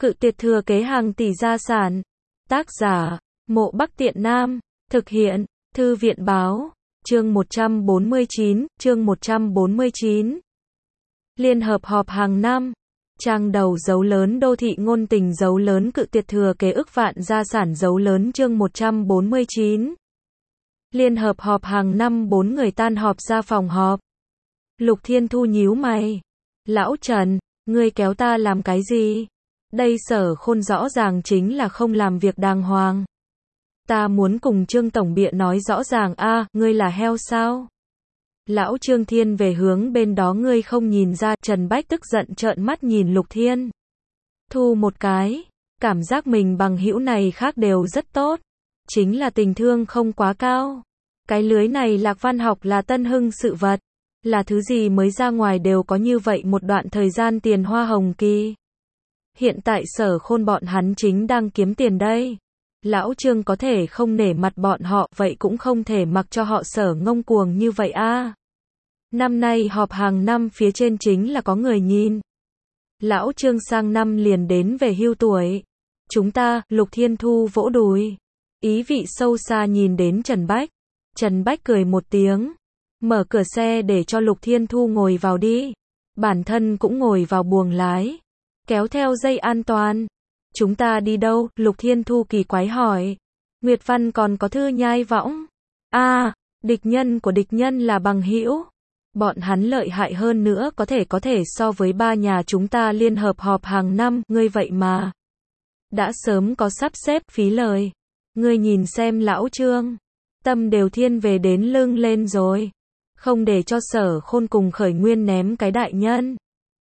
Cự tuyệt thừa kế hàng tỷ gia sản. Tác giả, Mộ Bắc Tiện Nam. Thực hiện, Thư viện báo. Chương 149. Liên hợp họp hàng năm. Trang đầu dấu lớn đô thị ngôn tình dấu lớn cự tuyệt thừa kế ức vạn gia sản dấu lớn chương 149. Liên hợp họp hàng năm 4 người tan họp ra phòng họp. Lục Thiên Thu nhíu mày. Lão Trần, ngươi kéo ta làm cái gì? Đây Sở Khôn rõ ràng chính là không làm việc đàng hoàng. Ta muốn cùng Trương Tổng Bịa nói rõ ràng a, ngươi là heo sao? Lão Trương Thiên về hướng bên đó ngươi không nhìn ra, Trần Bách tức giận trợn mắt nhìn Lục Thiên Thu một cái, cảm giác mình bằng hữu này khác đều rất tốt, chính là tình thương không quá cao. Cái lưới này Lạc Văn học là tân hưng sự vật, là thứ gì mới ra ngoài đều có như vậy một đoạn thời gian tiền hoa hồng kỳ. Hiện tại Sở Khôn bọn hắn chính đang kiếm tiền đây. Lão Trương có thể không nể mặt bọn họ, vậy cũng không thể mặc cho họ Sở ngông cuồng như vậy a. Năm nay họp hàng năm phía trên chính là có người nhìn. Lão Trương sang năm liền đến về hưu tuổi. Chúng ta, Lục Thiên Thu vỗ đùi. Ý vị sâu xa nhìn đến Trần Bách. Trần Bách cười một tiếng. Mở cửa xe để cho Lục Thiên Thu ngồi vào đi. Bản thân cũng ngồi vào buồng lái. Kéo theo dây an toàn. Chúng ta đi đâu? Lục Thiên Thu kỳ quái hỏi. Nguyệt Văn còn có Thư Nhai Võng. Địch nhân của địch nhân là bằng hữu. Bọn hắn lợi hại hơn nữa có thể so với ba nhà chúng ta liên hợp họp hàng năm, ngươi vậy mà. Đã sớm có sắp xếp phí lời. Ngươi nhìn xem lão Trương. Tâm đều thiên về đến lưng lên rồi. Không để cho Sở Khôn cùng Khởi Nguyên ném cái đại nhân.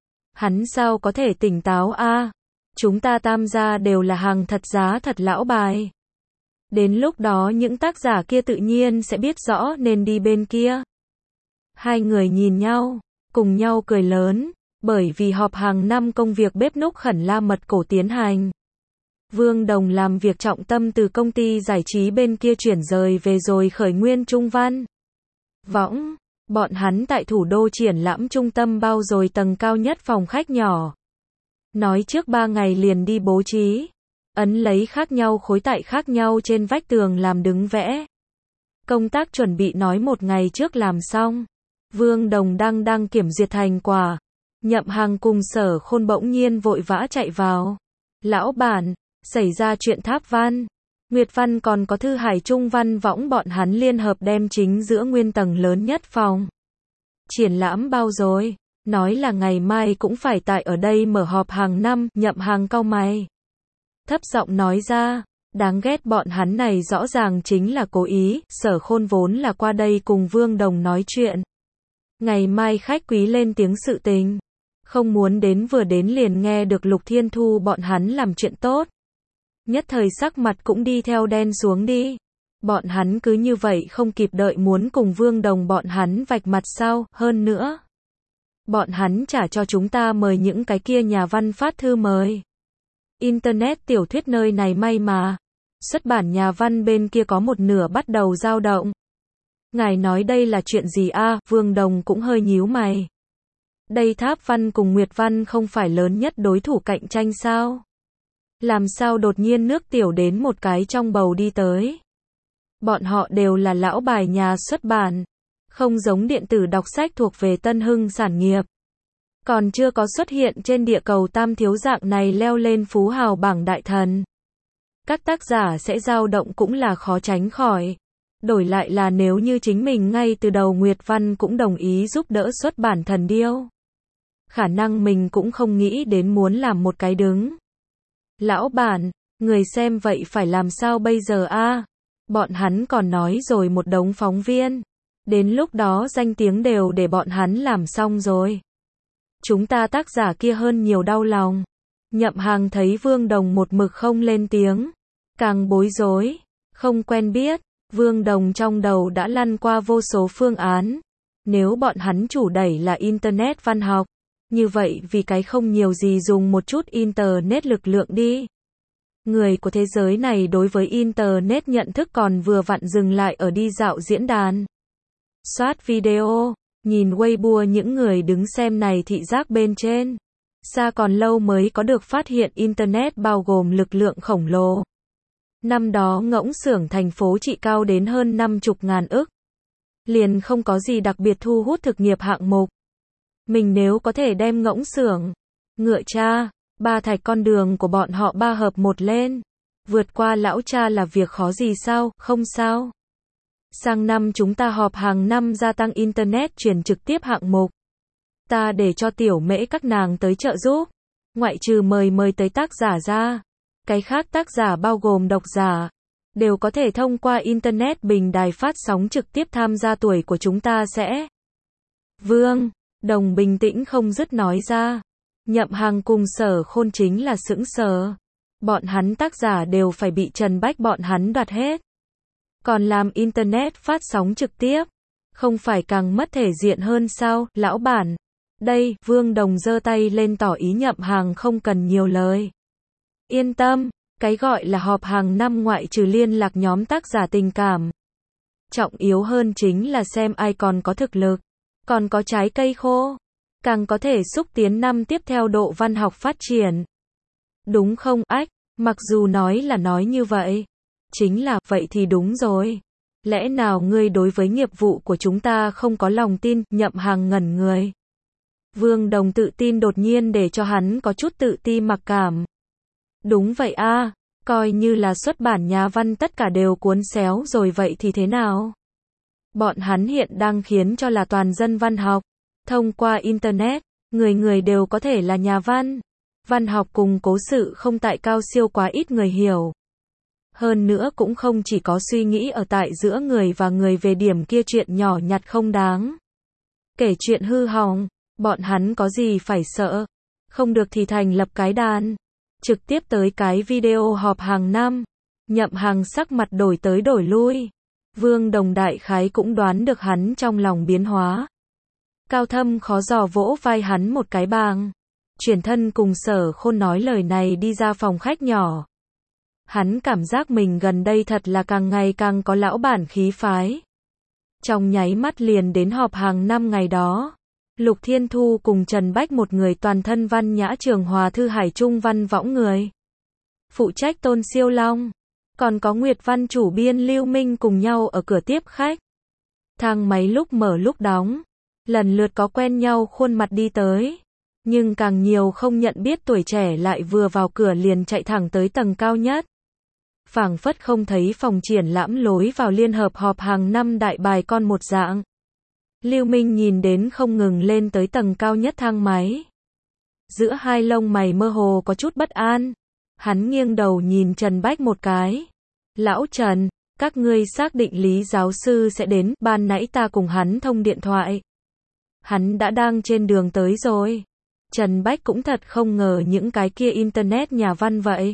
Hắn sao có thể tỉnh táo a? Chúng ta tam gia đều là hàng thật giá thật lão bài. Đến lúc đó những tác giả kia tự nhiên sẽ biết rõ nên đi bên kia. Hai người nhìn nhau, cùng nhau cười lớn, bởi vì họp hàng năm công việc bếp núc khẩn la mật cổ tiến hành. Vương Đồng làm việc trọng tâm từ công ty giải trí bên kia chuyển rời về rồi Khởi Nguyên Trung Văn Võng. Bọn hắn tại thủ đô triển lãm trung tâm bao rồi tầng cao nhất phòng khách nhỏ. Nói trước 3 ngày liền đi bố trí. Ấn lấy khác nhau khối tại khác nhau trên vách tường làm đứng vẽ. Công tác chuẩn bị nói 1 ngày trước làm xong. Vương Đồng đang kiểm duyệt thành quả. Nhậm Hàng cùng Sở Khôn bỗng nhiên vội vã chạy vào. Lão bản, xảy ra chuyện Tháp Văn. Nguyệt Văn còn có Thư Hải Trung Văn Võng bọn hắn liên hợp đem chính giữa nguyên tầng lớn nhất phòng triển lãm bao rồi. Nói là ngày mai cũng phải tại ở đây mở họp hàng năm. Nhậm Hàng cau mày. Thấp giọng nói ra. Đáng ghét bọn hắn này rõ ràng chính là cố ý. Sở Khôn vốn là qua đây cùng Vương Đồng nói chuyện. Ngày mai khách quý lên tiếng sự tình. Không muốn đến vừa đến liền nghe được Lục Thiên Thu bọn hắn làm chuyện tốt. Nhất thời sắc mặt cũng đi theo đen xuống đi. Bọn hắn cứ như vậy không kịp đợi muốn cùng Vương Đồng bọn hắn vạch mặt sau. Hơn nữa, bọn hắn trả cho chúng ta mời những cái kia nhà văn phát thư mời. Internet tiểu thuyết nơi này may mà. Xuất bản nhà văn bên kia có một nửa bắt đầu dao động. Ngài nói đây là chuyện gì a? Vương Đồng cũng hơi nhíu mày. Đây Tháp Văn cùng Nguyệt Văn không phải lớn nhất đối thủ cạnh tranh sao? Làm sao đột nhiên nước tiểu đến một cái trong bầu đi tới? Bọn họ đều là lão bài nhà xuất bản. Không giống điện tử đọc sách thuộc về Tân Hưng sản nghiệp. Còn chưa có xuất hiện trên địa cầu tam thiếu dạng này leo lên phú hào bảng đại thần. Các tác giả sẽ dao động cũng là khó tránh khỏi. Đổi lại là nếu như chính mình ngay từ đầu Nguyệt Văn cũng đồng ý giúp đỡ xuất bản Thần Điêu. Khả năng mình cũng không nghĩ đến muốn làm một cái đứng. Lão bản, người xem vậy phải làm sao bây giờ a? Bọn hắn còn nói rồi một đống phóng viên. Đến lúc đó danh tiếng đều để bọn hắn làm xong rồi. Chúng ta tác giả kia hơn nhiều đau lòng. Nhậm Hàng thấy Vương Đồng một mực không lên tiếng. Càng bối rối. Không quen biết. Vương Đồng trong đầu đã lăn qua vô số phương án. Nếu bọn hắn chủ đẩy là Internet văn học. Như vậy vì cái không nhiều gì dùng một chút Internet lực lượng đi. Người của thế giới này đối với Internet nhận thức còn vừa vặn dừng lại ở đi dạo diễn đàn. Soát video, nhìn Weibo những người đứng xem này thị giác bên trên. Xa còn lâu mới có được phát hiện Internet bao gồm lực lượng khổng lồ. Năm đó ngỗng xưởng thành phố trị cao đến hơn 50.000 ức. Liền không có gì đặc biệt thu hút thực nghiệp hạng mục. Mình nếu có thể đem ngỗng xưởng, ngựa cha, ba thạch con đường của bọn họ 3 hợp 1 lên. Vượt qua lão cha là việc khó gì sao, không sao. Sang năm chúng ta họp hàng năm gia tăng Internet truyền trực tiếp hạng mục. Ta để cho tiểu mễ các nàng tới trợ giúp. Ngoại trừ mời tới tác giả ra. Cái khác tác giả bao gồm độc giả. Đều có thể thông qua Internet bình đài phát sóng trực tiếp tham gia tuổi của chúng ta sẽ. Vương Đồng bình tĩnh không dứt nói ra. Nhậm Hàng cùng Sở Khôn chính là sững sờ. Bọn hắn tác giả đều phải bị Trần Bách bọn hắn đoạt hết. Còn làm Internet phát sóng trực tiếp. Không phải càng mất thể diện hơn sao, lão bản. Đây, Vương Đồng giơ tay lên tỏ ý Nhậm Hàng không cần nhiều lời. Yên tâm, cái gọi là họp hàng năm ngoại trừ liên lạc nhóm tác giả tình cảm. Trọng yếu hơn chính là xem ai còn có thực lực, còn có trái cây khô, càng có thể xúc tiến năm tiếp theo độ văn học phát triển. Đúng không, ách? Mặc dù nói là nói như vậy. Chính là, vậy thì đúng rồi. Lẽ nào ngươi đối với nghiệp vụ của chúng ta không có lòng tin, Nhậm Hàng ngẩn người. Vương Đồng tự tin đột nhiên để cho hắn có chút tự ti mặc cảm. Đúng vậy a, coi như là xuất bản nhà văn tất cả đều cuốn xéo rồi vậy thì thế nào? Bọn hắn hiện đang khiến cho là toàn dân văn học. Thông qua Internet, người người đều có thể là nhà văn. Văn học cùng cố sự không tại cao siêu quá ít người hiểu. Hơn nữa cũng không chỉ có suy nghĩ ở tại giữa người và người về điểm kia chuyện nhỏ nhặt không đáng. Kể chuyện hư hỏng, bọn hắn có gì phải sợ. Không được thì thành lập cái đàn. Trực tiếp tới cái video họp hàng năm. Nhậm Hàng sắc mặt đổi tới đổi lui. Vương Đồng đại khái cũng đoán được hắn trong lòng biến hóa. Cao thâm khó dò vỗ vai hắn một cái bang. Chuyển thân cùng Sở Khôn nói lời này đi ra phòng khách nhỏ. Hắn cảm giác mình gần đây thật là càng ngày càng có lão bản khí phái. Trong nháy mắt liền đến họp hàng năm ngày đó. Lục Thiên Thu cùng Trần Bách một người toàn thân văn nhã trường hòa thư hải trung văn võng người. Phụ trách Tôn Siêu Long. Còn có Nguyệt Văn chủ biên Lưu Minh cùng nhau ở cửa tiếp khách. Thang máy lúc mở lúc đóng. Lần lượt có quen nhau khuôn mặt đi tới. Nhưng càng nhiều không nhận biết tuổi trẻ lại vừa vào cửa liền chạy thẳng tới tầng cao nhất. Phảng phất không thấy phòng triển lãm lối vào liên hợp họp hàng năm đại bài con một dạng. Lưu Minh nhìn đến không ngừng lên tới tầng cao nhất thang máy. Giữa hai lông mày mơ hồ có chút bất an. Hắn nghiêng đầu nhìn Trần Bách một cái. Lão Trần, các ngươi xác định Lý giáo sư sẽ đến, ban nãy ta cùng hắn thông điện thoại. Hắn đã đang trên đường tới rồi. Trần Bách cũng thật không ngờ những cái kia Internet nhà văn vậy.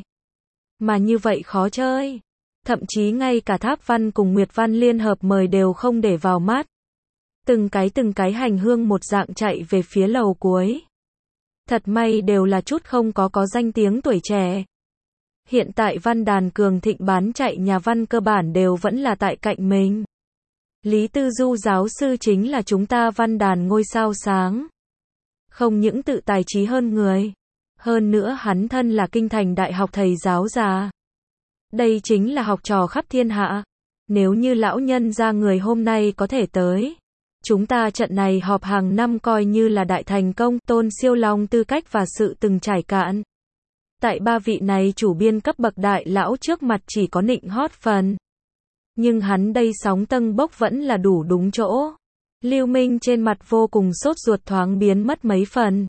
Mà như vậy khó chơi. Thậm chí ngay cả Tháp Văn cùng Nguyệt Văn liên hợp mời đều không để vào mắt. Từng cái hành hương một dạng chạy về phía lầu cuối. Thật may đều là chút không có danh tiếng tuổi trẻ. Hiện tại văn đàn cường thịnh bán chạy nhà văn cơ bản đều vẫn là tại cạnh mình. Lý Tư Du giáo sư chính là chúng ta văn đàn ngôi sao sáng. Không những tự tài trí hơn người. Hơn nữa hắn thân là kinh thành đại học thầy giáo già. Đây chính là học trò khắp thiên hạ. Nếu như lão nhân ra người hôm nay có thể tới. Chúng ta trận này họp hàng năm coi như là đại thành công. Tôn Siêu Long tư cách và sự từng trải cạn. Tại ba vị này chủ biên cấp bậc đại lão trước mặt chỉ có nịnh hót phần. Nhưng hắn đây sóng tâng bốc vẫn là đủ đúng chỗ. Lưu Minh trên mặt vô cùng sốt ruột thoáng biến mất mấy phần.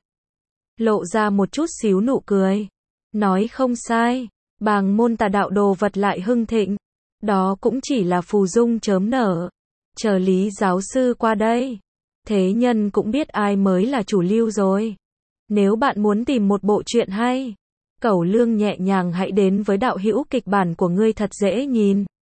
Lộ ra một chút xíu nụ cười. Nói không sai. Bàng môn tà đạo đồ vật lại hưng thịnh. Đó cũng chỉ là phù dung chớm nở. Chờ Lý giáo sư qua đây. Thế nhân cũng biết ai mới là chủ lưu rồi. Nếu bạn muốn tìm một bộ truyện hay. Cẩu lương nhẹ nhàng hãy đến với đạo hữu kịch bản của ngươi thật dễ nhìn.